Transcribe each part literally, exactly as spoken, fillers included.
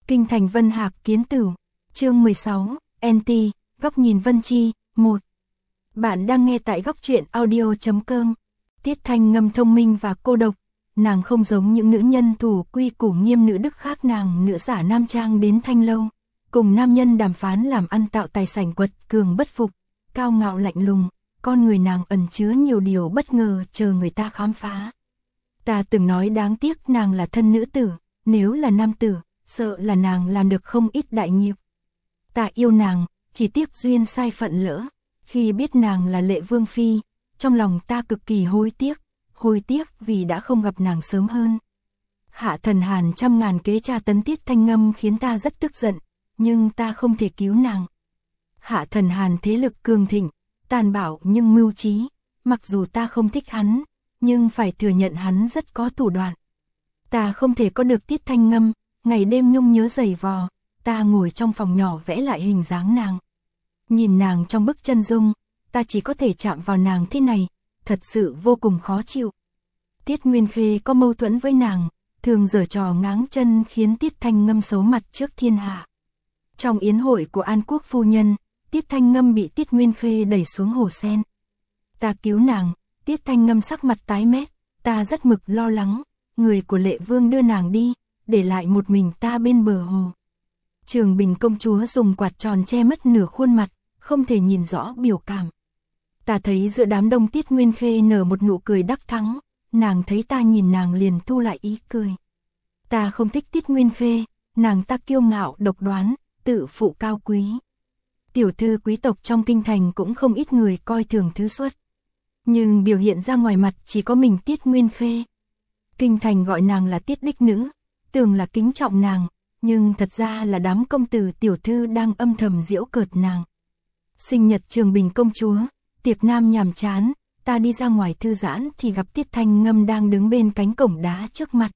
Kinh thành Vân Hạc kiến tử, chương mười sáu, en tê, góc nhìn Vân Chi, một. Bạn đang nghe tại góc truyện audio.com. Tiết Thanh Ngâm thông minh và cô độc, nàng không giống những nữ nhân thủ quy củ nghiêm nữ đức khác, nàng nữ giả nam trang đến thanh lâu, cùng nam nhân đàm phán làm ăn tạo tài sảnh quật cường bất phục, cao ngạo lạnh lùng, con người nàng ẩn chứa nhiều điều bất ngờ chờ người ta khám phá. Ta từng nói đáng tiếc nàng là thân nữ tử, nếu là nam tử, sợ là nàng làm được không ít đại nghiệp. Ta yêu nàng, chỉ tiếc duyên sai phận lỡ, khi biết nàng là Lệ Vương Phi, trong lòng ta cực kỳ hối tiếc, hối tiếc vì đã không gặp nàng sớm hơn. Hạ Thần Hàn trăm ngàn kế tra tấn Tiết Thanh Ngâm khiến ta rất tức giận, nhưng ta không thể cứu nàng. Hạ Thần Hàn thế lực cường thịnh, tàn bạo nhưng mưu trí, mặc dù ta không thích hắn, nhưng phải thừa nhận hắn rất có thủ đoạn. Ta không thể có được Tiết Thanh Ngâm, ngày đêm nhung nhớ giày vò, ta ngồi trong phòng nhỏ vẽ lại hình dáng nàng. Nhìn nàng trong bức chân dung, ta chỉ có thể chạm vào nàng thế này, thật sự vô cùng khó chịu. Tiết Nguyên Khê có mâu thuẫn với nàng, thường giở trò ngáng chân khiến Tiết Thanh Ngâm xấu mặt trước thiên hạ. Trong yến hội của An Quốc phu nhân, Tiết Thanh Ngâm bị Tiết Nguyên Khê đẩy xuống hồ sen. Ta cứu nàng, Tiết Thanh Ngâm sắc mặt tái mét, ta rất mực lo lắng, người của Lệ Vương đưa nàng đi, để lại một mình ta bên bờ hồ. Trường Bình công chúa dùng quạt tròn che mất nửa khuôn mặt, không thể nhìn rõ biểu cảm. Ta thấy giữa đám đông Tiết Nguyên Khê nở một nụ cười đắc thắng, nàng thấy ta nhìn nàng liền thu lại ý cười. Ta không thích Tiết Nguyên Khê, nàng ta kiêu ngạo độc đoán, tự phụ cao quý. Tiểu thư quý tộc trong kinh thành cũng không ít người coi thường thứ xuất. Nhưng biểu hiện ra ngoài mặt chỉ có mình Tiết Nguyên Khê. Kinh thành gọi nàng là Tiết đích nữ, tưởng là kính trọng nàng, nhưng thật ra là đám công tử tiểu thư đang âm thầm giễu cợt nàng. Sinh nhật Trường Bình công chúa, tiệc nam nhàm chán, ta đi ra ngoài thư giãn thì gặp Tiết Thanh Ngâm đang đứng bên cánh cổng đá trước mặt.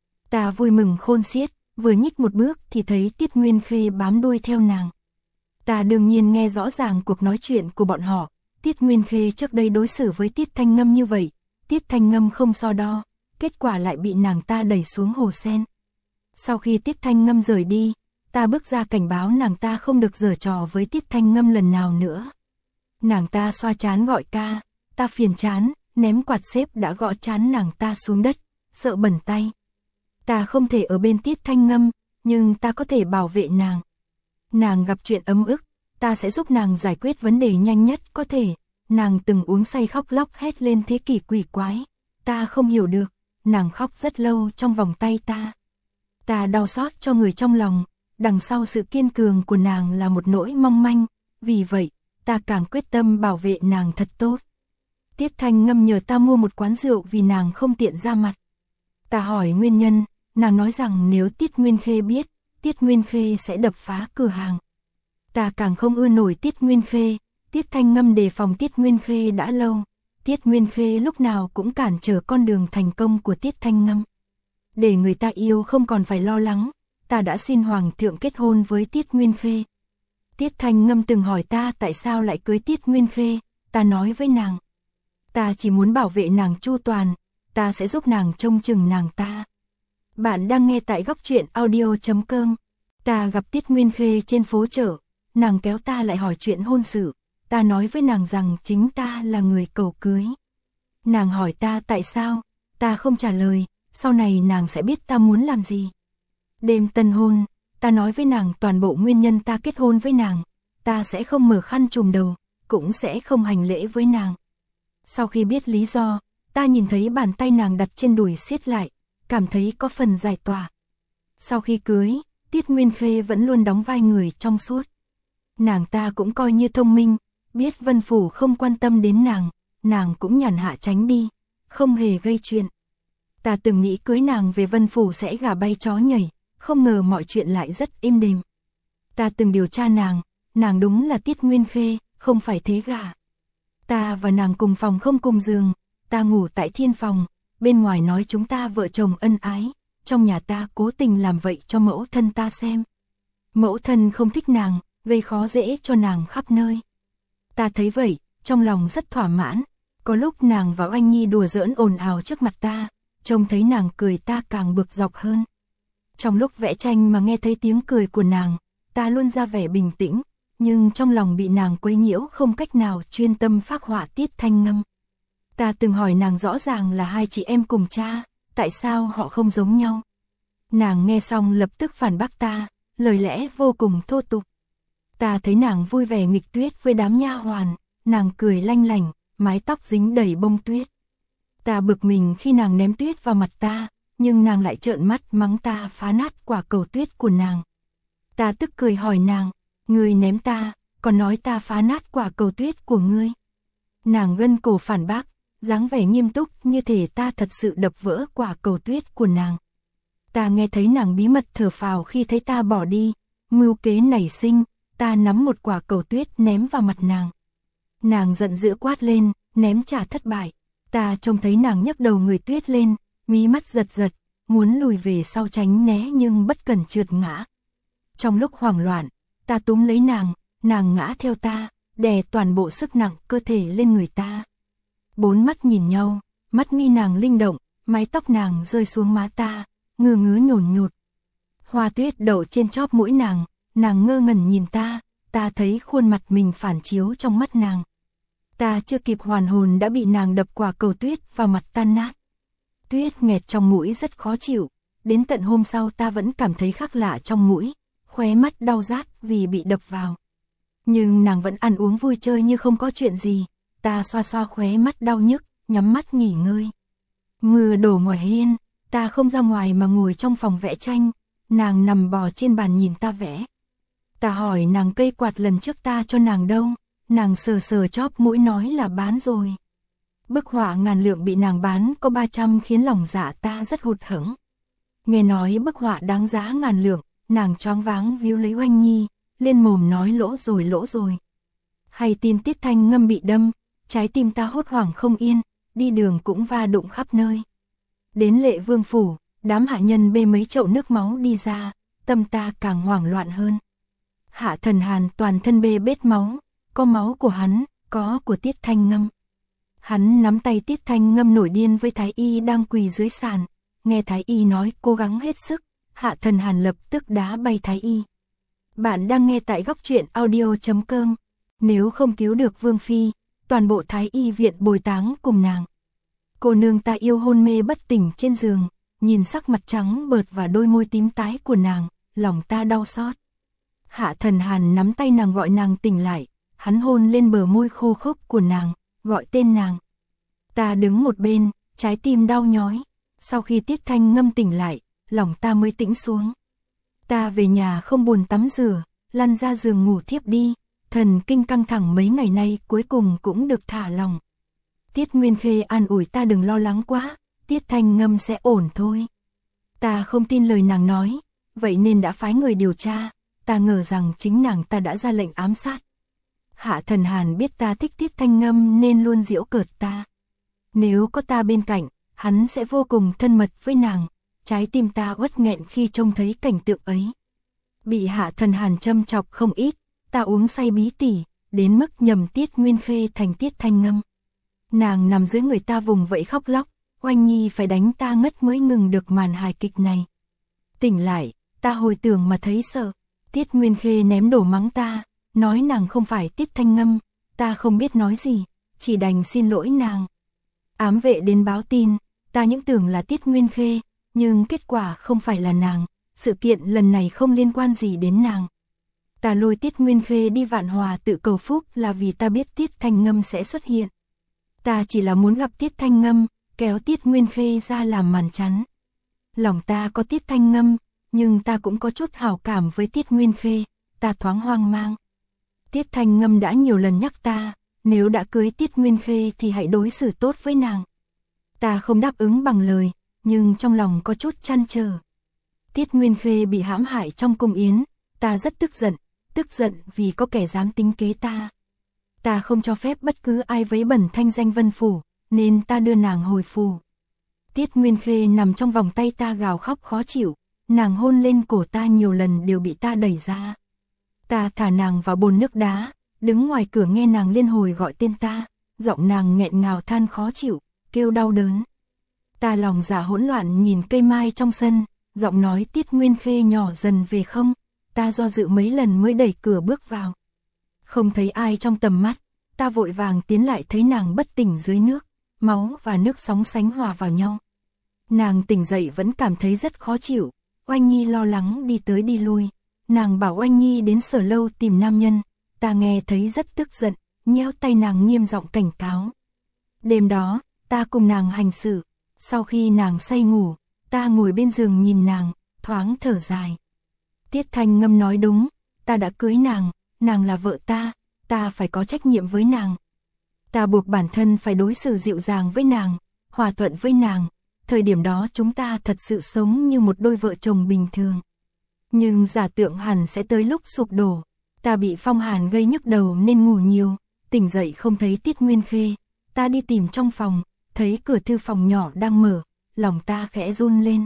Ta vui mừng khôn xiết, vừa nhích một bước thì thấy Tiết Nguyên Khê bám đuôi theo nàng. Ta đương nhiên nghe rõ ràng cuộc nói chuyện của bọn họ, Tiết Nguyên Khê trước đây đối xử với Tiết Thanh Ngâm như vậy, Tiết Thanh Ngâm không so đo, kết quả lại bị nàng ta đẩy xuống hồ sen. Sau khi Tiết Thanh Ngâm rời đi, ta bước ra cảnh báo nàng ta không được giở trò với Tiết Thanh Ngâm lần nào nữa. Nàng ta xoa trán gọi ca, ta phiền chán, ném quạt xếp đã gõ trán nàng ta xuống đất, sợ bẩn tay. Ta không thể ở bên Tiết Thanh Ngâm, nhưng ta có thể bảo vệ nàng. Nàng gặp chuyện ấm ức, ta sẽ giúp nàng giải quyết vấn đề nhanh nhất có thể. Nàng từng uống say khóc lóc hét lên thế kỷ quỷ quái, ta không hiểu được, nàng khóc rất lâu trong vòng tay ta. Ta đau xót cho người trong lòng, đằng sau sự kiên cường của nàng là một nỗi mong manh, vì vậy, ta càng quyết tâm bảo vệ nàng thật tốt. Tiết Thanh Ngâm nhờ ta mua một quán rượu vì nàng không tiện ra mặt. Ta hỏi nguyên nhân, nàng nói rằng nếu Tiết Nguyên Khê biết, Tiết Nguyên Khê sẽ đập phá cửa hàng. Ta càng không ưa nổi Tiết Nguyên Khê, Tiết Thanh Ngâm đề phòng Tiết Nguyên Khê đã lâu. Tiết Nguyên Khê lúc nào cũng cản trở con đường thành công của Tiết Thanh Ngâm. Để người ta yêu không còn phải lo lắng, ta đã xin Hoàng thượng kết hôn với Tiết Nguyên Khê. Tiết Thanh Ngâm từng hỏi ta tại sao lại cưới Tiết Nguyên Khê, ta nói với nàng. Ta chỉ muốn bảo vệ nàng chu toàn, ta sẽ giúp nàng trông chừng nàng ta. Bạn đang nghe tại góc truyện audio.com. Ta gặp Tiết Nguyên Khê trên phố chợ, nàng kéo ta lại hỏi chuyện hôn sự, ta nói với nàng rằng chính ta là người cầu cưới. Nàng hỏi ta tại sao, ta không trả lời, sau này nàng sẽ biết ta muốn làm gì. Đêm tân hôn, ta nói với nàng toàn bộ nguyên nhân ta kết hôn với nàng, ta sẽ không mở khăn trùm đầu, cũng sẽ không hành lễ với nàng. Sau khi biết lý do, ta nhìn thấy bàn tay nàng đặt trên đùi siết lại, cảm thấy có phần giải tỏa. Sau khi cưới, Tiết Nguyên Khê vẫn luôn đóng vai người trong suốt. Nàng ta cũng coi như thông minh, biết Vân Phủ không quan tâm đến nàng, nàng cũng nhàn hạ tránh đi, không hề gây chuyện. Ta từng nghĩ cưới nàng về Vân Phủ sẽ gà bay chó nhảy, không ngờ mọi chuyện lại rất êm đềm. Ta từng điều tra nàng, nàng đúng là Tiết Nguyên Khê, không phải thế gà. Ta và nàng cùng phòng không cùng giường, ta ngủ tại thiên phòng, bên ngoài nói chúng ta vợ chồng ân ái, trong nhà ta cố tình làm vậy cho mẫu thân ta xem. Mẫu thân không thích nàng, gây khó dễ cho nàng khắp nơi. Ta thấy vậy, trong lòng rất thỏa mãn, có lúc nàng và Oanh Nhi đùa giỡn ồn ào trước mặt ta, trông thấy nàng cười ta càng bực dọc hơn. Trong lúc vẽ tranh mà nghe thấy tiếng cười của nàng, ta luôn ra vẻ bình tĩnh, nhưng trong lòng bị nàng quấy nhiễu không cách nào chuyên tâm phác họa Tiết Thanh Ngâm. Ta từng hỏi nàng rõ ràng là hai chị em cùng cha, tại sao họ không giống nhau? Nàng nghe xong lập tức phản bác ta, lời lẽ vô cùng thô tục. Ta thấy nàng vui vẻ nghịch tuyết với đám nha hoàn, nàng cười lanh lảnh, mái tóc dính đầy bông tuyết. Ta bực mình khi nàng ném tuyết vào mặt ta, nhưng nàng lại trợn mắt mắng ta phá nát quả cầu tuyết của nàng. Ta tức cười hỏi nàng, ngươi ném ta, còn nói ta phá nát quả cầu tuyết của ngươi. Nàng gân cổ phản bác, dáng vẻ nghiêm túc như thể ta thật sự đập vỡ quả cầu tuyết của nàng. Ta nghe thấy nàng bí mật thở phào khi thấy ta bỏ đi, mưu kế nảy sinh, ta nắm một quả cầu tuyết ném vào mặt nàng. Nàng giận dữ quát lên, ném trả thất bại. Ta trông thấy nàng nhấc đầu người tuyết lên, mí mắt giật giật, muốn lùi về sau tránh né nhưng bất cẩn trượt ngã. Trong lúc hoảng loạn, ta túm lấy nàng, nàng ngã theo ta, đè toàn bộ sức nặng cơ thể lên người ta. Bốn mắt nhìn nhau, mắt mi nàng linh động, mái tóc nàng rơi xuống má ta, ngứa ngứa nhổn nhột. Hoa tuyết đậu trên chóp mũi nàng, nàng ngơ ngẩn nhìn ta, ta thấy khuôn mặt mình phản chiếu trong mắt nàng. Ta chưa kịp hoàn hồn đã bị nàng đập quả cầu tuyết vào mặt tan nát. Tuyết nghẹt trong mũi rất khó chịu, đến tận hôm sau ta vẫn cảm thấy khác lạ trong mũi, khóe mắt đau rát vì bị đập vào. Nhưng nàng vẫn ăn uống vui chơi như không có chuyện gì, ta xoa xoa khóe mắt đau nhức, nhắm mắt nghỉ ngơi. Mưa đổ ngoài hiên, ta không ra ngoài mà ngồi trong phòng vẽ tranh, nàng nằm bò trên bàn nhìn ta vẽ. Ta hỏi nàng cây quạt lần trước ta cho nàng đâu, nàng sờ sờ chóp mũi nói là bán rồi. Bức họa ngàn lượng bị nàng bán có ba trăm khiến lòng dạ ta rất hụt hẫng. Nghe nói bức họa đáng giá ngàn lượng, nàng choáng váng víu lấy Oanh Nhi, lên mồm nói lỗ rồi lỗ rồi. Hay tin Tiết Thanh Ngâm bị đâm, trái tim ta hốt hoảng không yên, đi đường cũng va đụng khắp nơi. Đến Lệ Vương phủ, đám hạ nhân bê mấy chậu nước máu đi ra, tâm ta càng hoảng loạn hơn. Hạ Thần Hàn toàn thân bê bết máu, có máu của hắn, có của Tiết Thanh Ngâm. Hắn nắm tay Tiết Thanh Ngâm nổi điên với Thái Y đang quỳ dưới sàn, nghe Thái Y nói cố gắng hết sức, Hạ Thần Hàn lập tức đá bay Thái Y. Bạn đang nghe tại góc truyện audio chấm com. Nếu không cứu được Vương Phi, toàn bộ Thái Y viện bồi táng cùng nàng. Cô nương ta yêu hôn mê bất tỉnh trên giường, nhìn sắc mặt trắng bợt và đôi môi tím tái của nàng, lòng ta đau xót. Hạ Thần Hàn nắm tay nàng gọi nàng tỉnh lại, hắn hôn lên bờ môi khô khốc của nàng, gọi tên nàng. Ta đứng một bên, trái tim đau nhói, sau khi Tiết Thanh Ngâm tỉnh lại, lòng ta mới tĩnh xuống. Ta về nhà không buồn tắm rửa, lăn ra giường ngủ thiếp đi, thần kinh căng thẳng mấy ngày nay cuối cùng cũng được thả lòng. Tiết Nguyên Khê an ủi ta đừng lo lắng quá, Tiết Thanh Ngâm sẽ ổn thôi. Ta không tin lời nàng nói, vậy nên đã phái người điều tra, ta ngờ rằng chính nàng ta đã ra lệnh ám sát. Hạ Thần Hàn biết ta thích Tiết Thanh Ngâm nên luôn giễu cợt ta. Nếu có ta bên cạnh, hắn sẽ vô cùng thân mật với nàng, trái tim ta uất nghẹn khi trông thấy cảnh tượng ấy. Bị Hạ Thần Hàn châm chọc không ít, ta uống say bí tỉ, đến mức nhầm Tiết Nguyên Khê thành Tiết Thanh Ngâm. Nàng nằm dưới người ta vùng vẫy khóc lóc, Oanh Nhi phải đánh ta ngất mới ngừng được màn hài kịch này. Tỉnh lại, ta hồi tưởng mà thấy sợ, Tiết Nguyên Khê ném đổ mắng ta, nói nàng không phải Tiết Thanh Ngâm, ta không biết nói gì, chỉ đành xin lỗi nàng. Ám vệ đến báo tin, ta những tưởng là Tiết Nguyên Khê, nhưng kết quả không phải là nàng, sự kiện lần này không liên quan gì đến nàng. Ta lôi Tiết Nguyên Khê đi Vạn Hòa tự cầu phúc là vì ta biết Tiết Thanh Ngâm sẽ xuất hiện. Ta chỉ là muốn gặp Tiết Thanh Ngâm, kéo Tiết Nguyên Khê ra làm màn chắn. Lòng ta có Tiết Thanh Ngâm, nhưng ta cũng có chút hảo cảm với Tiết Nguyên Khê, ta thoáng hoang mang. Tiết Thanh Ngâm đã nhiều lần nhắc ta, nếu đã cưới Tiết Nguyên Khê thì hãy đối xử tốt với nàng. Ta không đáp ứng bằng lời, nhưng trong lòng có chút trăn trở. Tiết Nguyên Khê bị hãm hại trong cung yến, ta rất tức giận, tức giận vì có kẻ dám tính kế ta. Ta không cho phép bất cứ ai vấy bẩn thanh danh Vân Phủ, nên ta đưa nàng hồi phủ. Tiết Nguyên Khê nằm trong vòng tay ta gào khóc khó chịu, nàng hôn lên cổ ta nhiều lần đều bị ta đẩy ra. Ta thả nàng vào bồn nước đá, đứng ngoài cửa nghe nàng liên hồi gọi tên ta, giọng nàng nghẹn ngào than khó chịu, kêu đau đớn. Ta lòng dạ hỗn loạn nhìn cây mai trong sân, giọng nói Tiết Nguyên Khê nhỏ dần về không, ta do dự mấy lần mới đẩy cửa bước vào. Không thấy ai trong tầm mắt, ta vội vàng tiến lại thấy nàng bất tỉnh dưới nước, máu và nước sóng sánh hòa vào nhau. Nàng tỉnh dậy vẫn cảm thấy rất khó chịu, Oanh Nhi lo lắng đi tới đi lui, nàng bảo Oanh Nhi đến Sở Lâu tìm nam nhân, ta nghe thấy rất tức giận, nhéo tay nàng nghiêm giọng cảnh cáo. Đêm đó, ta cùng nàng hành xử, sau khi nàng say ngủ, ta ngồi bên giường nhìn nàng, thoáng thở dài. Tiết Thanh Ngâm nói đúng, ta đã cưới nàng, nàng là vợ ta, ta phải có trách nhiệm với nàng. Ta buộc bản thân phải đối xử dịu dàng với nàng, hòa thuận với nàng, thời điểm đó chúng ta thật sự sống như một đôi vợ chồng bình thường. Nhưng giả tượng hẳn sẽ tới lúc sụp đổ, ta bị phong hàn gây nhức đầu nên ngủ nhiều, tỉnh dậy không thấy Tiết Nguyên Khê, ta đi tìm trong phòng, thấy cửa thư phòng nhỏ đang mở, lòng ta khẽ run lên.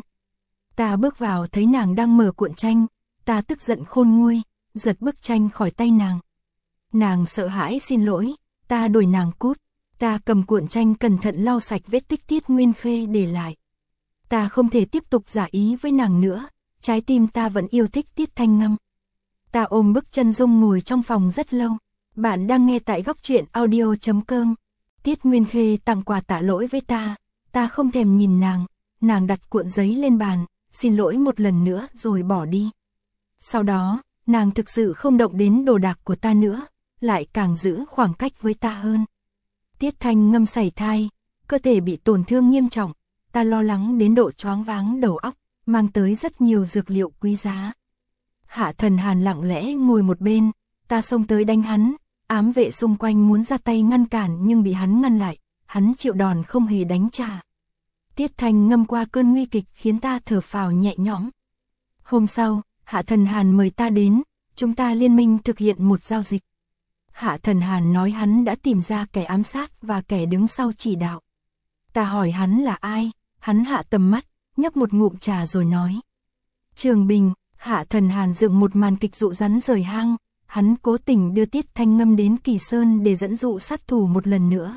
Ta bước vào thấy nàng đang mở cuộn tranh, ta tức giận khôn nguôi, giật bức tranh khỏi tay nàng. Nàng sợ hãi xin lỗi, ta đuổi nàng cút, ta cầm cuộn tranh cẩn thận lau sạch vết tích Tiết Nguyên Khê để lại. Ta không thể tiếp tục giả ý với nàng nữa, trái tim ta vẫn yêu thích Tiết Thanh Ngâm. Ta ôm bức chân dung ngồi trong phòng rất lâu. Bạn đang nghe tại góc truyện audio chấm com. Tiết Nguyên Khê tặng quà tạ lỗi với ta, ta không thèm nhìn nàng, nàng đặt cuộn giấy lên bàn, xin lỗi một lần nữa rồi bỏ đi. Sau đó, nàng thực sự không động đến đồ đạc của ta nữa, lại càng giữ khoảng cách với ta hơn. Tiết Thanh Ngâm sảy thai, cơ thể bị tổn thương nghiêm trọng, ta lo lắng đến độ choáng váng đầu óc, mang tới rất nhiều dược liệu quý giá. Hạ Thần Hàn lặng lẽ ngồi một bên, ta xông tới đánh hắn, ám vệ xung quanh muốn ra tay ngăn cản nhưng bị hắn ngăn lại, hắn chịu đòn không hề đánh trả. Tiết Thanh Ngâm qua cơn nguy kịch khiến ta thở phào nhẹ nhõm. Hôm sau, Hạ Thần Hàn mời ta đến, chúng ta liên minh thực hiện một giao dịch. Hạ Thần Hàn nói hắn đã tìm ra kẻ ám sát và kẻ đứng sau chỉ đạo. Ta hỏi hắn là ai, hắn hạ tầm mắt, nhấp một ngụm trà rồi nói. Trường Bình. Hạ Thần Hàn dựng một màn kịch dụ rắn rời hang, hắn cố tình đưa Tiết Thanh Ngâm đến Kỳ Sơn để dẫn dụ sát thủ một lần nữa.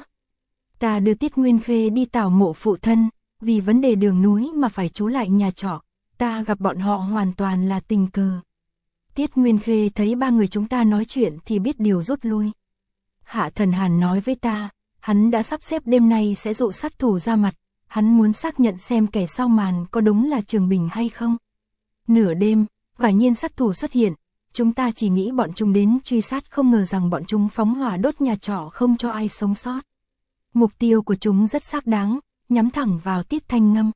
Ta đưa Tiết Nguyên Khê đi tảo mộ phụ thân, vì vấn đề đường núi mà phải trú lại nhà trọ, ta gặp bọn họ hoàn toàn là tình cờ. Tiết Nguyên Khê thấy ba người chúng ta nói chuyện thì biết điều rút lui. Hạ Thần Hàn nói với ta, hắn đã sắp xếp đêm nay sẽ dụ sát thủ ra mặt, hắn muốn xác nhận xem kẻ sau màn có đúng là Trường Bình hay không. Nửa đêm, quả nhiên sát thủ xuất hiện, chúng ta chỉ nghĩ bọn chúng đến truy sát không ngờ rằng bọn chúng phóng hỏa đốt nhà trọ không cho ai sống sót. Mục tiêu của chúng rất xác đáng, nhắm thẳng vào Tiết Thanh Ngâm.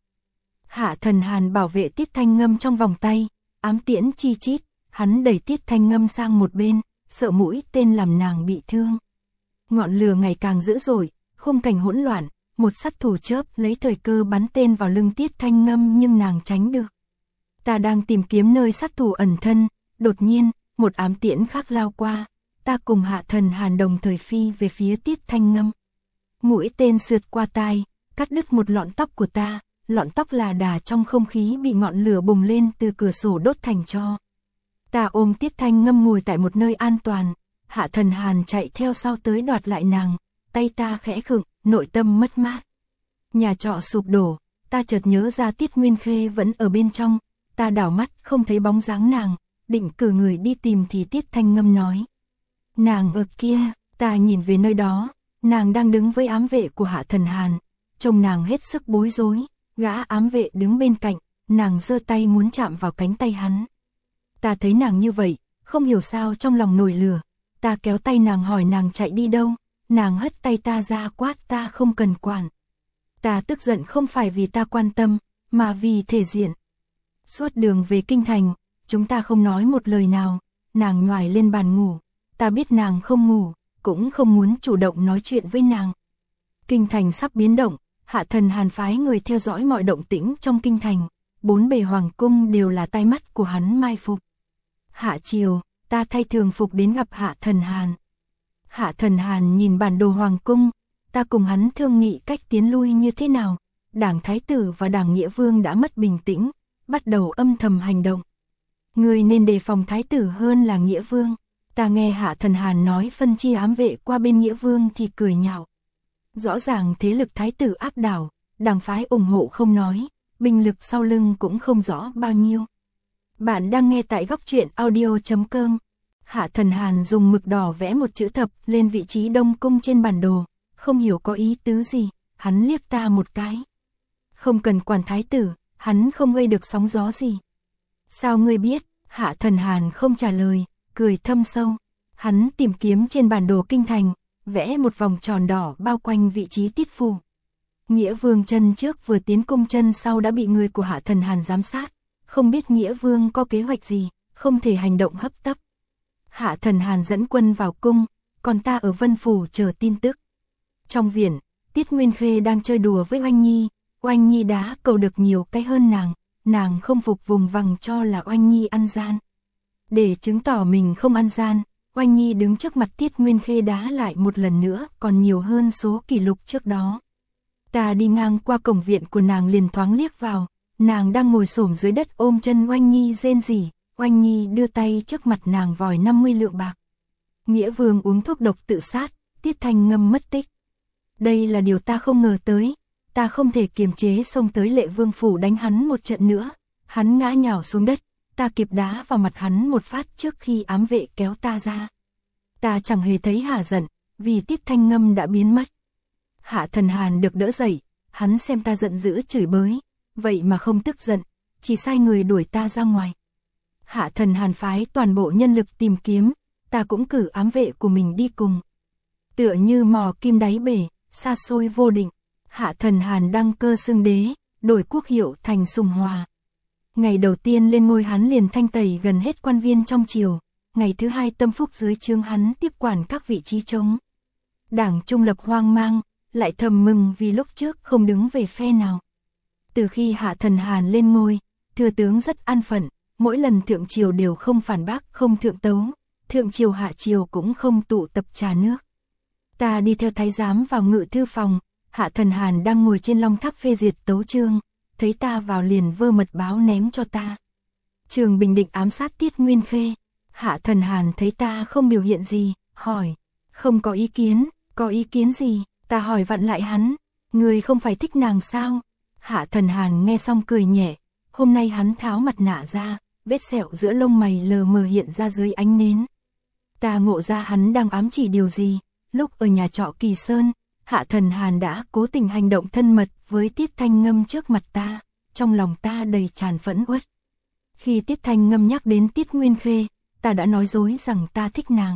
Hạ Thần Hàn bảo vệ Tiết Thanh Ngâm trong vòng tay, ám tiễn chi chít, hắn đẩy Tiết Thanh Ngâm sang một bên, sợ mũi tên làm nàng bị thương. Ngọn lửa ngày càng dữ dội, khung cảnh hỗn loạn, một sát thủ chớp lấy thời cơ bắn tên vào lưng Tiết Thanh Ngâm nhưng nàng tránh được. Ta đang tìm kiếm nơi sát thủ ẩn thân, đột nhiên, một ám tiễn khác lao qua, ta cùng Hạ Thần Hàn đồng thời phi về phía Tiết Thanh Ngâm. Mũi tên sượt qua tai, cắt đứt một lọn tóc của ta, lọn tóc là đà trong không khí bị ngọn lửa bùng lên từ cửa sổ đốt thành tro. Ta ôm Tiết Thanh Ngâm ngồi tại một nơi an toàn, Hạ Thần Hàn chạy theo sau tới đoạt lại nàng, tay ta khẽ khựng, nội tâm mất mát. Nhà trọ sụp đổ, ta chợt nhớ ra Tiết Nguyên Khê vẫn ở bên trong. Ta đảo mắt không thấy bóng dáng nàng, định cử người đi tìm thì Tiết Thanh Ngâm nói. Nàng ở kia, ta nhìn về nơi đó, nàng đang đứng với ám vệ của Hạ Thần Hàn, trông nàng hết sức bối rối, gã ám vệ đứng bên cạnh, nàng giơ tay muốn chạm vào cánh tay hắn. Ta thấy nàng như vậy, không hiểu sao trong lòng nổi lửa, ta kéo tay nàng hỏi nàng chạy đi đâu, nàng hất tay ta ra quát ta không cần quản. Ta tức giận không phải vì ta quan tâm, mà vì thể diện. Suốt đường về kinh thành, chúng ta không nói một lời nào, nàng nhoài lên bàn ngủ, ta biết nàng không ngủ, cũng không muốn chủ động nói chuyện với nàng. Kinh thành sắp biến động, Hạ Thần Hàn phái người theo dõi mọi động tĩnh trong kinh thành, bốn bề hoàng cung đều là tai mắt của hắn mai phục. Hạ chiều, ta thay thường phục đến gặp Hạ Thần Hàn. Hạ Thần Hàn nhìn bản đồ hoàng cung, ta cùng hắn thương nghị cách tiến lui như thế nào, đảng Thái Tử và đảng Nghĩa Vương đã mất bình tĩnh, bắt đầu âm thầm hành động. Người nên đề phòng Thái Tử hơn là Nghĩa Vương. Ta nghe Hạ Thần Hàn nói phân chia ám vệ qua bên Nghĩa Vương thì cười nhạo. Rõ ràng thế lực Thái Tử áp đảo, đảng phái ủng hộ không nói, binh lực sau lưng cũng không rõ bao nhiêu. Bạn đang nghe tại góc truyện audio.com. Hạ Thần Hàn dùng mực đỏ vẽ một chữ thập lên vị trí Đông Cung trên bản đồ, không hiểu có ý tứ gì, hắn liếc ta một cái. Không cần quản thái tử, hắn không gây được sóng gió gì. Sao ngươi biết? Hạ Thần Hàn không trả lời, cười thâm sâu. Hắn tìm kiếm trên bản đồ kinh thành, vẽ một vòng tròn đỏ bao quanh vị trí Tiết Phủ. Nghĩa Vương chân trước vừa tiến cung chân sau đã bị người của Hạ Thần Hàn giám sát, không biết Nghĩa Vương có kế hoạch gì, không thể hành động hấp tấp. Hạ Thần Hàn dẫn quân vào cung, còn ta ở Vân Phủ chờ tin tức. Trong viện, Tiết Nguyên Khê đang chơi đùa với Oanh Nhi, Oanh Nhi đá cầu được nhiều cái hơn nàng, nàng không phục vùng vằng cho là Oanh Nhi ăn gian. Để chứng tỏ mình không ăn gian, Oanh Nhi đứng trước mặt Tiết Nguyên Khê đá lại một lần nữa còn nhiều hơn số kỷ lục trước đó. Ta đi ngang qua cổng viện của nàng liền thoáng liếc vào, nàng đang ngồi xổm dưới đất ôm chân Oanh Nhi rên rỉ, Oanh Nhi đưa tay trước mặt nàng vòi năm mươi lượng bạc. Nghĩa Vương uống thuốc độc tự sát, Tiết Thanh Ngâm mất tích. Đây là điều ta không ngờ tới, ta không thể kiềm chế xông tới Lệ Vương phủ đánh hắn một trận nữa, hắn ngã nhào xuống đất, ta kịp đá vào mặt hắn một phát trước khi ám vệ kéo ta ra. Ta chẳng hề thấy hả giận, vì Tiết Thanh Ngâm đã biến mất. Hạ Thần Hàn được đỡ dậy, hắn xem ta giận dữ chửi bới, vậy mà không tức giận, chỉ sai người đuổi ta ra ngoài. Hạ Thần Hàn phái toàn bộ nhân lực tìm kiếm, ta cũng cử ám vệ của mình đi cùng. Tựa như mò kim đáy bể, xa xôi vô định, Hạ Thần Hàn đăng cơ xưng đế, đổi quốc hiệu thành Sùng Hòa. Ngày đầu tiên lên ngôi hắn liền thanh tẩy gần hết quan viên trong triều, ngày thứ hai tâm phúc dưới trướng hắn tiếp quản các vị trí trống. Đảng trung lập hoang mang, lại thầm mừng vì lúc trước không đứng về phe nào. Từ khi Hạ Thần Hàn lên ngôi, thừa tướng rất an phận, mỗi lần thượng triều đều không phản bác, không thượng tấu, thượng triều hạ triều cũng không tụ tập trà nước. Ta đi theo thái giám vào ngự thư phòng, Hạ Thần Hàn đang ngồi trên long tháp phê duyệt tấu chương, thấy ta vào liền vơ mật báo ném cho ta. Trường Bình định ám sát Tiết Nguyên Khê. Hạ Thần Hàn thấy ta không biểu hiện gì, hỏi, không có ý kiến, có ý kiến gì? Ta hỏi vặn lại hắn, người không phải thích nàng sao? Hạ Thần Hàn nghe xong cười nhẹ, hôm nay hắn tháo mặt nạ ra, vết sẹo giữa lông mày lờ mờ hiện ra dưới ánh nến. Ta ngộ ra hắn đang ám chỉ điều gì, lúc ở nhà trọ Kỳ Sơn, Hạ Thần Hàn đã cố tình hành động thân mật với Tiết Thanh Ngâm trước mặt ta, trong lòng ta đầy tràn phẫn uất. Khi Tiết Thanh Ngâm nhắc đến Tiết Nguyên Khê, ta đã nói dối rằng ta thích nàng.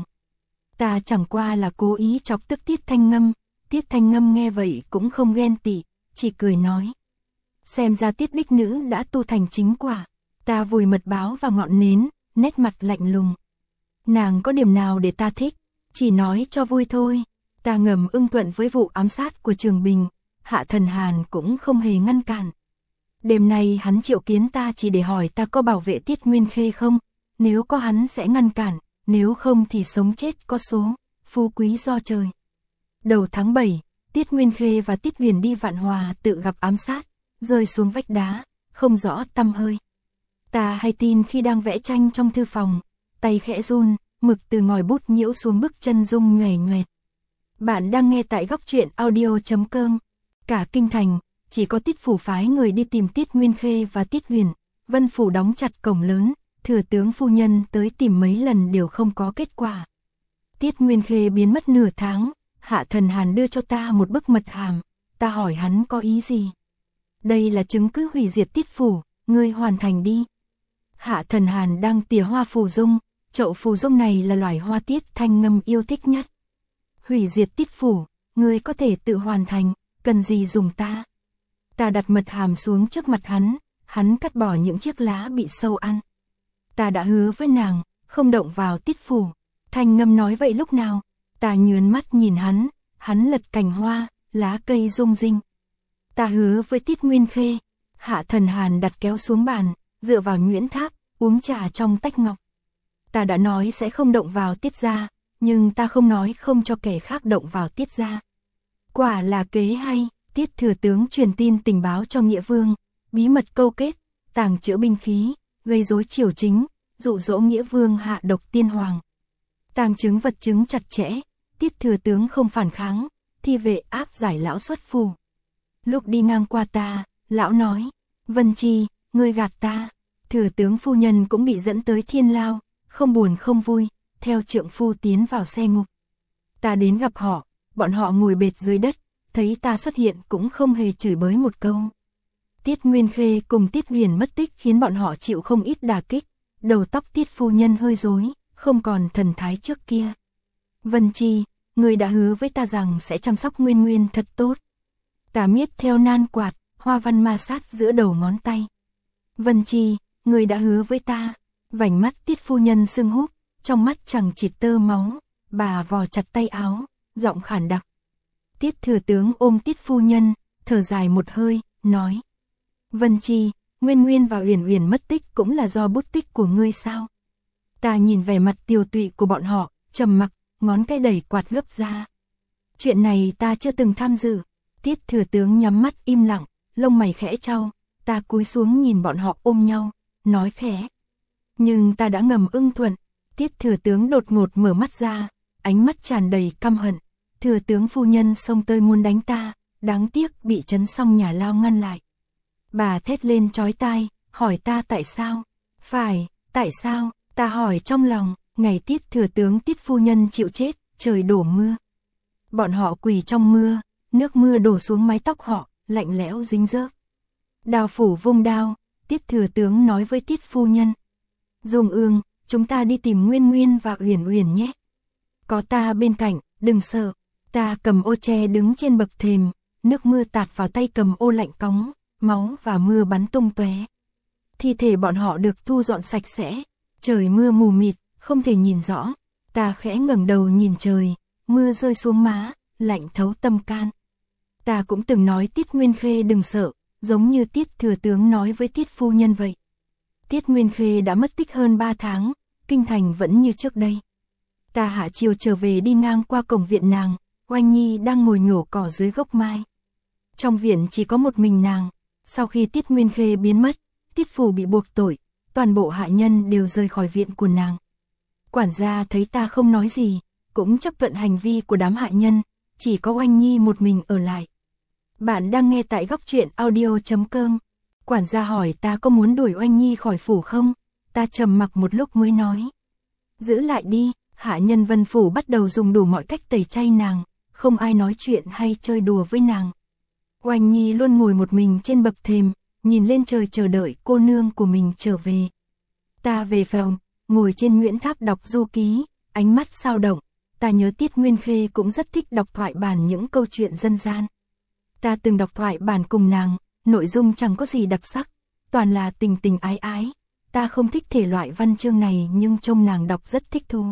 Ta chẳng qua là cố ý chọc tức Tiết Thanh Ngâm, Tiết Thanh Ngâm nghe vậy cũng không ghen tị, chỉ cười nói. Xem ra Tiết đích nữ đã tu thành chính quả. Ta vùi mật báo vào ngọn nến, nét mặt lạnh lùng. Nàng có điểm nào để ta thích, chỉ nói cho vui thôi. Ta ngầm ưng thuận với vụ ám sát của Trường Bình, Hạ Thần Hàn cũng không hề ngăn cản. Đêm nay hắn triệu kiến ta chỉ để hỏi ta có bảo vệ Tiết Nguyên Khê không, nếu có hắn sẽ ngăn cản, nếu không thì sống chết có số, phú quý do trời. Đầu tháng bảy, Tiết Nguyên Khê và Tiết Huyền đi Vạn Hòa tự gặp ám sát, rơi xuống vách đá, không rõ tăm hơi. Ta hay tin khi đang vẽ tranh trong thư phòng, tay khẽ run, mực từ ngòi bút nhiễu xuống bức chân rung nhoẻn nhoẹt. Bạn đang nghe tại góc truyện audio.com. Cả kinh thành, chỉ có Tiết Phủ phái người đi tìm Tiết Nguyên Khê và Tiết Huyền, Vân Phủ đóng chặt cổng lớn, thừa tướng phu nhân tới tìm mấy lần đều không có kết quả. Tiết Nguyên Khê biến mất nửa tháng, Hạ Thần Hàn đưa cho ta một bức mật hàm, ta hỏi hắn có ý gì. Đây là chứng cứ hủy diệt Tiết Phủ, ngươi hoàn thành đi. Hạ Thần Hàn đang tỉa hoa phù dung, chậu phù dung này là loài hoa Tiết Thanh Ngâm yêu thích nhất. Hủy diệt Tiết Phủ, ngươi có thể tự hoàn thành, cần gì dùng ta. Ta đặt mật hàm xuống trước mặt hắn, hắn cắt bỏ những chiếc lá bị sâu ăn. Ta đã hứa với nàng, không động vào Tiết Phủ. Thanh Ngâm nói vậy lúc nào? Ta nhướng mắt nhìn hắn, hắn lật cành hoa, lá cây rung rinh. Ta hứa với Tiết Nguyên Khê. Hạ Thần Hàn đặt kéo xuống bàn, dựa vào nhuyễn tháp, uống trà trong tách ngọc. Ta đã nói sẽ không động vào Tiết gia, nhưng ta không nói không cho kẻ khác động vào Tiết gia. Quả là kế hay. Tiết thừa tướng truyền tin tình báo cho Nghĩa Vương, bí mật câu kết, tàng trữ binh khí, gây rối triều chính, dụ dỗ Nghĩa Vương hạ độc tiên hoàng. Tàng chứng vật chứng chặt chẽ, Tiết thừa tướng không phản kháng, thi vệ áp giải lão xuất phủ. Lúc đi ngang qua ta, lão nói, Vân Chi, ngươi gạt ta. Thừa tướng phu nhân cũng bị dẫn tới thiên lao, không buồn không vui, theo trượng phu tiến vào xe ngục. Ta đến gặp họ, bọn họ ngồi bệt dưới đất, thấy ta xuất hiện cũng không hề chửi bới một câu. Tiết Nguyên Khê cùng Tiết Huyền mất tích khiến bọn họ chịu không ít đả kích, đầu tóc Tiết phu nhân hơi rối, không còn thần thái trước kia. Vân Chi, ngươi đã hứa với ta rằng sẽ chăm sóc Nguyên Nguyên thật tốt. Ta miết theo nan quạt, hoa văn ma sát giữa đầu ngón tay. Vân Chi, ngươi đã hứa với ta. Vành mắt Tiết phu nhân sưng húp, trong mắt chẳng chịt tơ máu, bà vò chặt tay áo, giọng khản đặc. Tiết thừa tướng ôm Tiết phu nhân, thở dài một hơi, nói: Vân Chi, Nguyên Nguyên và Uyển Uyển mất tích cũng là do bút tích của ngươi sao? Ta nhìn vẻ mặt tiều tụy của bọn họ, trầm mặc, ngón cái đẩy quạt gấp ra. Chuyện này ta chưa từng tham dự. Tiết thừa tướng nhắm mắt im lặng, lông mày khẽ chau, ta cúi xuống nhìn bọn họ ôm nhau, nói khẽ. Nhưng ta đã ngầm ưng thuận. Tiết thừa tướng đột ngột mở mắt ra, ánh mắt tràn đầy căm hận. Thừa tướng phu nhân xông tới muốn đánh ta, đáng tiếc bị Trấn Song nhà lao ngăn lại. Bà thét lên chói tai, hỏi ta tại sao? Phải, tại sao? Ta hỏi trong lòng, ngày Tiết thừa tướng Tiết phu nhân chịu chết, trời đổ mưa. Bọn họ quỳ trong mưa, nước mưa đổ xuống mái tóc họ, lạnh lẽo dính rớt. Đao phủ vung đao, Tiết thừa tướng nói với Tiết phu nhân. Dung Ương, chúng ta đi tìm Nguyên Nguyên và Uyển Uyển nhé. Có ta bên cạnh, đừng sợ. Ta cầm ô tre đứng trên bậc thềm, nước mưa tạt vào tay cầm ô lạnh cóng, máu và mưa bắn tung tóe. Thi thể bọn họ được thu dọn sạch sẽ, trời mưa mù mịt, không thể nhìn rõ. Ta khẽ ngẩng đầu nhìn trời, mưa rơi xuống má, lạnh thấu tâm can. Ta cũng từng nói Tiết Nguyên Khê đừng sợ, giống như Tiết thừa tướng nói với Tiết phu nhân vậy. Tiết Nguyên Khê đã mất tích hơn ba tháng, kinh thành vẫn như trước đây. Ta hạ chiều trở về đi ngang qua cổng viện nàng, Oanh Nhi đang ngồi nhổ cỏ dưới gốc mai. Trong viện chỉ có một mình nàng, sau khi Tiết Nguyên Khê biến mất, Tiết phủ bị buộc tội, toàn bộ hạ nhân đều rời khỏi viện của nàng. Quản gia thấy ta không nói gì, cũng chấp thuận hành vi của đám hạ nhân, chỉ có Oanh Nhi một mình ở lại. Bạn đang nghe tại góc truyện audio chấm com. Quản gia hỏi ta có muốn đuổi Oanh Nhi khỏi phủ không? Ta trầm mặc một lúc mới nói. Giữ lại đi, hạ nhân Vân phủ bắt đầu dùng đủ mọi cách tẩy chay nàng, không ai nói chuyện hay chơi đùa với nàng. Oanh Nhi luôn ngồi một mình trên bậc thềm, nhìn lên trời chờ đợi cô nương của mình trở về. Ta về phòng, ngồi trên Nguyễn Tháp đọc du ký, ánh mắt sao động. Ta nhớ Tiết Nguyên Khê cũng rất thích đọc thoại bản những câu chuyện dân gian. Ta từng đọc thoại bản cùng nàng, nội dung chẳng có gì đặc sắc, toàn là tình tình ái ái. Ta không thích thể loại văn chương này nhưng trông nàng đọc rất thích thú.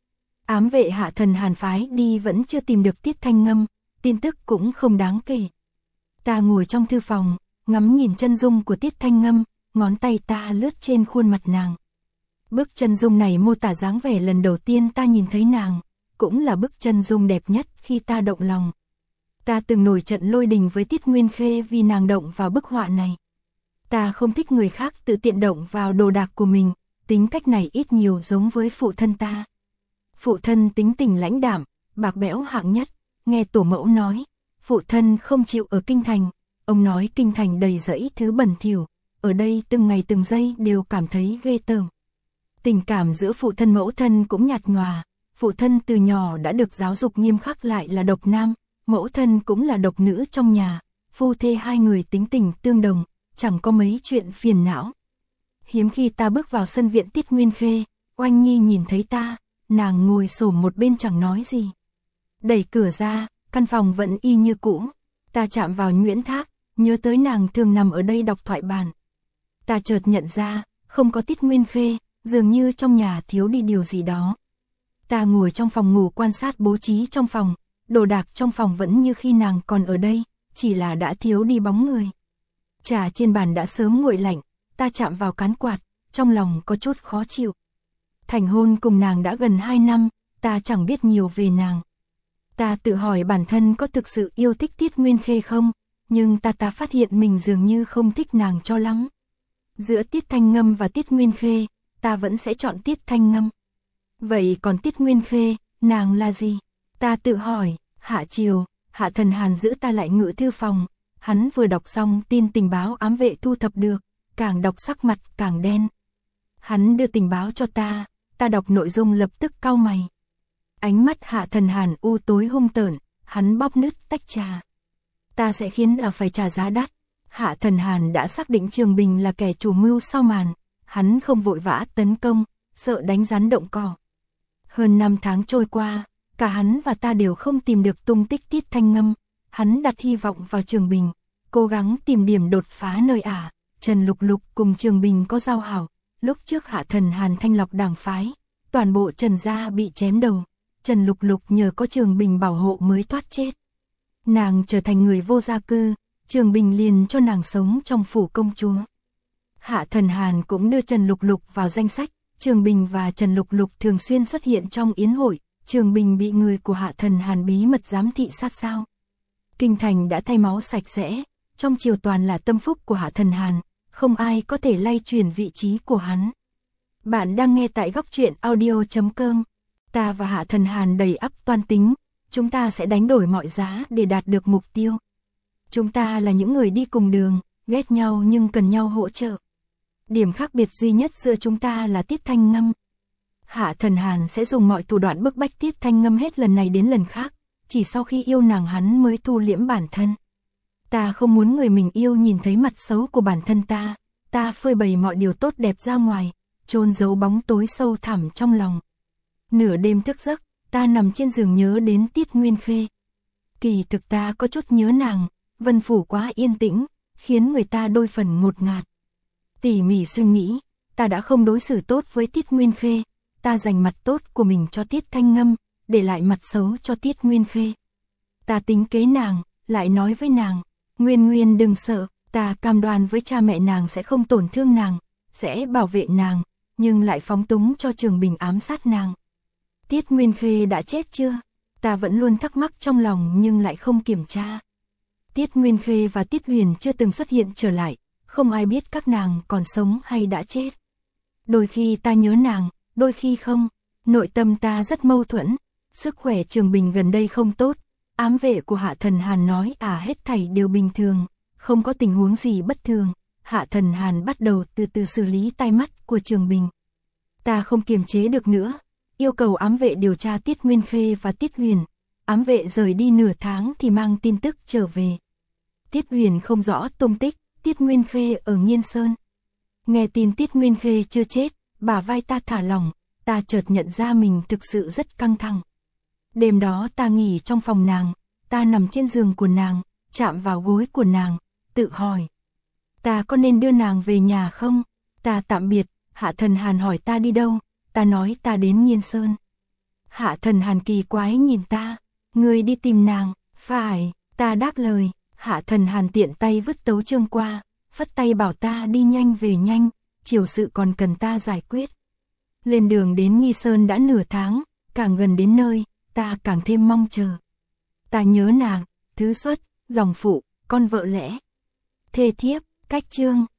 Ám vệ hạ thần Hàn phái đi vẫn chưa tìm được Tiết Thanh Ngâm, tin tức cũng không đáng kể. Ta ngồi trong thư phòng, ngắm nhìn chân dung của Tiết Thanh Ngâm, ngón tay ta lướt trên khuôn mặt nàng. Bức chân dung này mô tả dáng vẻ lần đầu tiên ta nhìn thấy nàng, cũng là bức chân dung đẹp nhất khi ta động lòng. Ta từng nổi trận lôi đình với Tiết Nguyên Khê vì nàng động vào bức họa này. Ta không thích người khác tự tiện động vào đồ đạc của mình, tính cách này ít nhiều giống với phụ thân ta. Phụ thân tính tình lãnh đạm, bạc bẽo hạng nhất, nghe tổ mẫu nói, phụ thân không chịu ở kinh thành, ông nói kinh thành đầy rẫy thứ bẩn thỉu, ở đây từng ngày từng giây đều cảm thấy ghê tởm. Tình cảm giữa phụ thân mẫu thân cũng nhạt nhòa, phụ thân từ nhỏ đã được giáo dục nghiêm khắc lại là độc nam, mẫu thân cũng là độc nữ trong nhà, phu thê hai người tính tình tương đồng, chẳng có mấy chuyện phiền não. Hiếm khi ta bước vào sân viện Tiết Nguyên Khê, Oanh Nhi nhìn thấy ta, nàng ngồi xổm một bên chẳng nói gì. Đẩy cửa ra, căn phòng vẫn y như cũ, ta chạm vào Nguyễn Tháp, nhớ tới nàng thường nằm ở đây đọc thoại bản. Ta chợt nhận ra, không có Tiết Nguyên Khê, dường như trong nhà thiếu đi điều gì đó. Ta ngồi trong phòng ngủ quan sát bố trí trong phòng, đồ đạc trong phòng vẫn như khi nàng còn ở đây, chỉ là đã thiếu đi bóng người. Trà trên bàn đã sớm nguội lạnh, ta chạm vào cán quạt, trong lòng có chút khó chịu. Thành hôn cùng nàng đã gần hai năm, ta chẳng biết nhiều về nàng. Ta tự hỏi bản thân có thực sự yêu thích Tiết Nguyên Khê không, nhưng ta ta phát hiện mình dường như không thích nàng cho lắm. Giữa Tiết Thanh Ngâm và Tiết Nguyên Khê, ta vẫn sẽ chọn Tiết Thanh Ngâm. Vậy còn Tiết Nguyên Khê, nàng là gì? Ta tự hỏi. Hạ chiều, hạ thần Hàn giữ ta lại ngự thư phòng. Hắn vừa đọc xong tin tình báo ám vệ thu thập được, càng đọc sắc mặt càng đen. Hắn đưa tình báo cho ta, ta đọc nội dung lập tức cau mày. Ánh mắt Hạ Thần Hàn u tối hung tợn, hắn bóp nứt tách trà. Ta sẽ khiến là phải trả giá đắt. Hạ Thần Hàn đã xác định Trường Bình là kẻ chủ mưu sau màn, hắn không vội vã tấn công, sợ đánh rắn động cỏ. Hơn năm tháng trôi qua, cả hắn và ta đều không tìm được tung tích Tiết Thanh Ngâm, hắn đặt hy vọng vào Trường Bình, cố gắng tìm điểm đột phá nơi ả. Trần Lục Lục cùng Trường Bình có giao hảo, lúc trước Hạ Thần Hàn thanh lọc đảng phái, toàn bộ Trần gia bị chém đầu, Trần Lục Lục nhờ có Trường Bình bảo hộ mới thoát chết. Nàng trở thành người vô gia cư, Trường Bình liền cho nàng sống trong phủ công chúa. Hạ Thần Hàn cũng đưa Trần Lục Lục vào danh sách, Trường Bình và Trần Lục Lục thường xuyên xuất hiện trong yến hội, Trường Bình bị người của Hạ Thần Hàn bí mật giám thị sát sao. Kinh thành đã thay máu sạch sẽ, trong triều toàn là tâm phúc của Hạ Thần Hàn, không ai có thể lay chuyển vị trí của hắn. Bạn đang nghe tại góc truyện audio chấm com. Ta và Hạ Thần Hàn đầy ắp toan tính, chúng ta sẽ đánh đổi mọi giá để đạt được mục tiêu. Chúng ta là những người đi cùng đường, ghét nhau nhưng cần nhau hỗ trợ. Điểm khác biệt duy nhất giữa chúng ta là Tiết Thanh Ngâm. Hạ Thần Hàn sẽ dùng mọi thủ đoạn bức bách Tiết Thanh Ngâm hết lần này đến lần khác, chỉ sau khi yêu nàng hắn mới thu liễm bản thân. Ta không muốn người mình yêu nhìn thấy mặt xấu của bản thân ta, ta phơi bày mọi điều tốt đẹp ra ngoài, chôn giấu bóng tối sâu thẳm trong lòng. Nửa đêm thức giấc, ta nằm trên giường nhớ đến Tiết Nguyên Khê. Kỳ thực ta có chút nhớ nàng, Vân Phủ quá yên tĩnh, khiến người ta đôi phần ngột ngạt. Tỉ mỉ suy nghĩ, ta đã không đối xử tốt với Tiết Nguyên Khê, ta dành mặt tốt của mình cho Tiết Thanh Ngâm, để lại mặt xấu cho Tiết Nguyên Khê. Ta tính kế nàng, lại nói với nàng, Nguyên Nguyên đừng sợ, ta cam đoan với cha mẹ nàng sẽ không tổn thương nàng, sẽ bảo vệ nàng, nhưng lại phóng túng cho Trường Bình ám sát nàng. Tiết Nguyên Khê đã chết chưa? Ta vẫn luôn thắc mắc trong lòng nhưng lại không kiểm tra. Tiết Nguyên Khê và Tiết Huyền chưa từng xuất hiện trở lại, không ai biết các nàng còn sống hay đã chết. Đôi khi ta nhớ nàng, đôi khi không, nội tâm ta rất mâu thuẫn, sức khỏe Trường Bình gần đây không tốt, ám vệ của Hạ Thần Hàn nói à hết thảy đều bình thường, không có tình huống gì bất thường. Hạ Thần Hàn bắt đầu từ từ xử lý tai mắt của Trường Bình. Ta không kiềm chế được nữa, yêu cầu ám vệ điều tra Tiết Nguyên Khê và Tiết Huyền. Ám vệ rời đi nửa tháng thì mang tin tức trở về. Tiết Huyền không rõ tung tích, Tiết Nguyên Khê ở Nghiên Sơn. Nghe tin Tiết Nguyên Khê chưa chết, bả vai ta thả lỏng, ta chợt nhận ra mình thực sự rất căng thẳng. Đêm đó ta nghỉ trong phòng nàng, ta nằm trên giường của nàng, chạm vào gối của nàng, tự hỏi. Ta có nên đưa nàng về nhà không? Ta tạm biệt, Hạ Thần Hàn hỏi ta đi đâu, ta nói ta đến Nghiên Sơn. Hạ Thần Hàn kỳ quái nhìn ta, ngươi đi tìm nàng, phải, ta đáp lời. Hạ Thần Hàn tiện tay vứt tấu chương qua, phất tay bảo ta đi nhanh về nhanh, chiều sự còn cần ta giải quyết. Lên đường đến Nghi Sơn đã nửa tháng, càng gần đến nơi, ta càng thêm mong chờ. Ta nhớ nàng, thứ xuất, dòng phụ, con vợ lẽ, thê thiếp, cách chương.